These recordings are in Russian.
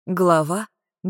Глава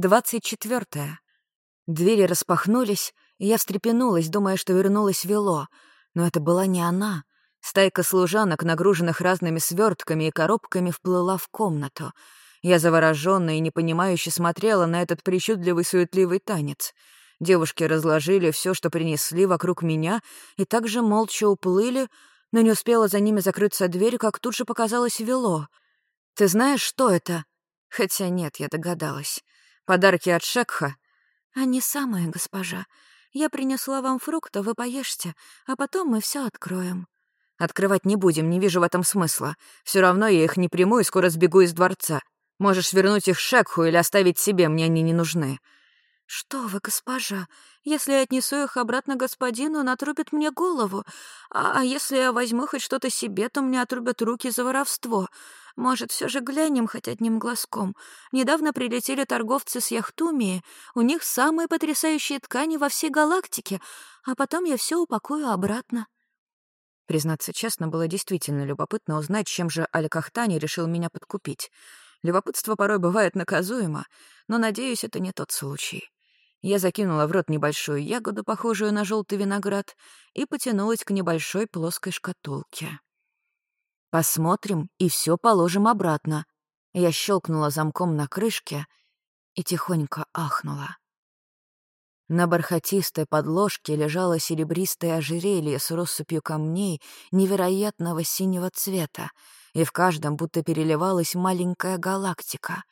24. Двери распахнулись, и я встрепенулась, думая, что вернулась Вело. Но это была не она. Стайка служанок, нагруженных разными свертками и коробками, вплыла в комнату. Я заворожённо и непонимающе смотрела на этот причудливый суетливый танец. Девушки разложили все, что принесли вокруг меня, и также молча уплыли, но не успела за ними закрыться дверь, как тут же показалась Вело. «Ты знаешь, что это?» Хотя нет, я догадалась. Подарки от Шекха? «Они самые, госпожа. Я принесла вам фруктов, вы поешьте, а потом мы все откроем». Открывать не будем, не вижу в этом смысла. Все равно я их не приму и скоро сбегу из дворца. Можешь вернуть их Шекху или оставить себе, мне они не нужны. «Что вы, госпожа, если я отнесу их обратно господину, он отрубит мне голову. А если я возьму хоть что-то себе, то мне отрубят руки за воровство. Может, все же глянем хоть одним глазком. Недавно прилетели торговцы с Яхтумии, у них самые потрясающие ткани во всей галактике, а потом я все упакую обратно». Признаться честно, было действительно любопытно узнать, чем же Аль-Кахтани решил меня подкупить. Любопытство порой бывает наказуемо, но, надеюсь, это не тот случай. Я закинула в рот небольшую ягоду, похожую на желтый виноград, и потянулась к небольшой плоской шкатулке. «Посмотрим и все положим обратно». Я щелкнула замком на крышке и тихонько ахнула. На бархатистой подложке лежало серебристое ожерелье с россыпью камней невероятного синего цвета, и в каждом будто переливалась маленькая галактика.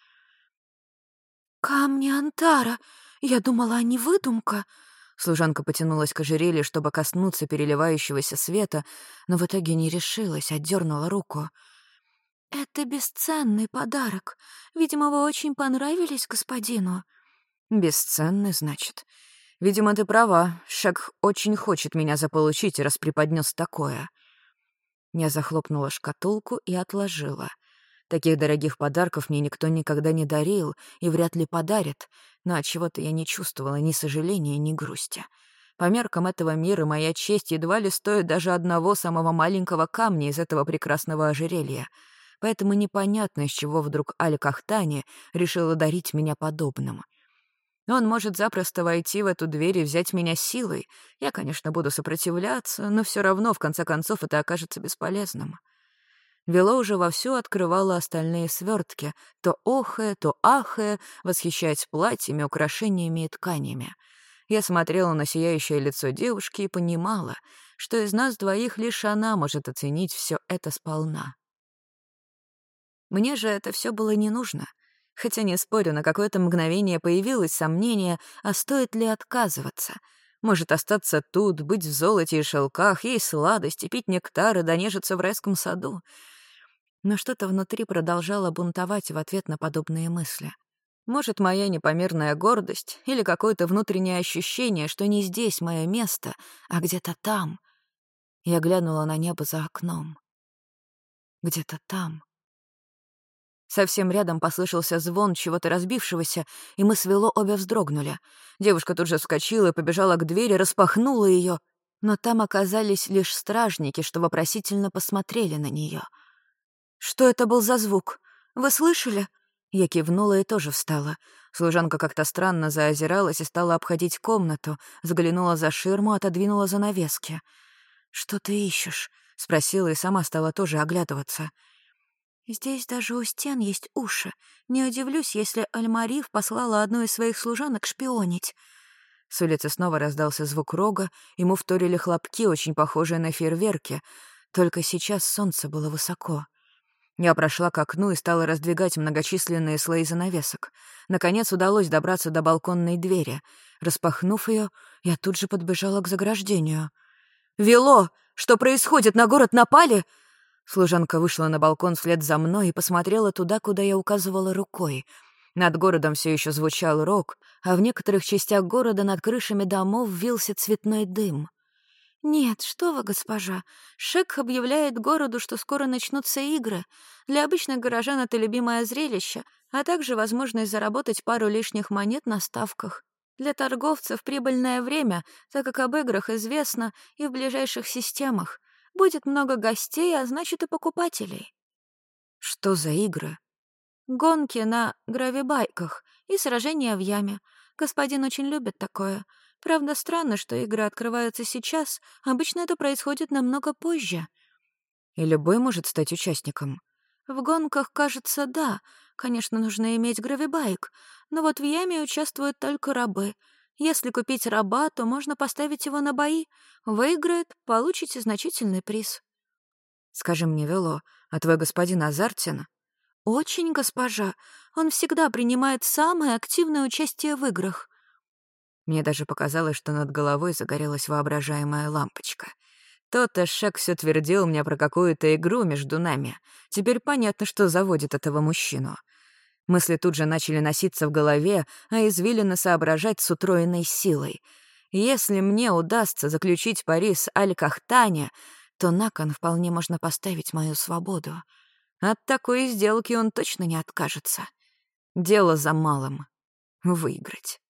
«Камни Антара! Я думала, они выдумка!» Служанка потянулась к ожерелью, чтобы коснуться переливающегося света, но в итоге не решилась, отдернула руку. «Это бесценный подарок. Видимо, вы очень понравились господину». «Бесценный, значит. Видимо, ты права. Шек очень хочет меня заполучить, раз преподнес такое». Я захлопнула шкатулку и отложила. Таких дорогих подарков мне никто никогда не дарил и вряд ли подарит, но отчего-то я не чувствовала ни сожаления, ни грусти. По меркам этого мира моя честь едва ли стоит даже одного самого маленького камня из этого прекрасного ожерелья. Поэтому непонятно, с чего вдруг Аль-Кахтани решила дарить меня подобным. Он может запросто войти в эту дверь и взять меня силой. Я, конечно, буду сопротивляться, но все равно, в конце концов, это окажется бесполезным. Вело уже вовсю открывала остальные свертки, то охая, то ахая, восхищаясь платьями, украшениями и тканями. Я смотрела на сияющее лицо девушки и понимала, что из нас двоих лишь она может оценить все это сполна. Мне же это все было не нужно. Хотя, не спорю, на какое-то мгновение появилось сомнение, а стоит ли отказываться. Может, остаться тут, быть в золоте и шелках, есть сладости, пить нектар и донежиться в райском саду. Но что-то внутри продолжало бунтовать в ответ на подобные мысли. Может, моя непомерная гордость или какое-то внутреннее ощущение, что не здесь мое место, а где-то там. Я глянула на небо за окном. Где-то там. Совсем рядом послышался звон чего-то разбившегося, и мы с Вело обе вздрогнули. Девушка тут же вскочила и побежала к двери, распахнула ее, но там оказались лишь стражники, что вопросительно посмотрели на нее. «Что это был за звук? Вы слышали?» Я кивнула и тоже встала. Служанка как-то странно заозиралась и стала обходить комнату, заглянула за ширму, отодвинула занавески. «Что ты ищешь?» — спросила и сама стала тоже оглядываться. «Здесь даже у стен есть уши. Не удивлюсь, если Аль-Мариф послала одну из своих служанок шпионить». С улицы снова раздался звук рога, ему вторили хлопки, очень похожие на фейерверки. Только сейчас солнце было высоко. Я прошла к окну и стала раздвигать многочисленные слои занавесок. Наконец удалось добраться до балконной двери. Распахнув ее, я тут же подбежала к заграждению. «Вело! Что происходит? На город напали?» Служанка вышла на балкон вслед за мной и посмотрела туда, куда я указывала рукой. Над городом все еще звучал рог, а в некоторых частях города над крышами домов вился цветной дым. «Нет, что вы, госпожа. Шек объявляет городу, что скоро начнутся игры. Для обычных горожан это любимое зрелище, а также возможность заработать пару лишних монет на ставках. Для торговцев прибыльное время, так как об играх известно и в ближайших системах. Будет много гостей, а значит и покупателей». «Что за игры?» Гонки на гравибайках и сражения в яме. Господин очень любит такое. Правда, странно, что игры открываются сейчас. Обычно это происходит намного позже. И любой может стать участником. В гонках, кажется, да. Конечно, нужно иметь гравибайк. Но вот в яме участвуют только рабы. Если купить раба, то можно поставить его на бои. Выиграет, получите значительный приз. Скажи мне, Вело, а твой господин азартен? Очень, госпожа. Он всегда принимает самое активное участие в играх. Мне даже показалось, что над головой загорелась воображаемая лампочка. То-то Шек все твердил мне про какую-то игру между нами. Теперь понятно, что заводит этого мужчину. Мысли тут же начали носиться в голове, а извилины соображать с утроенной силой. Если мне удастся заключить пари с Аль-Кахтане, то на кон вполне можно поставить мою свободу. От такой сделки он точно не откажется. Дело за малым — выиграть.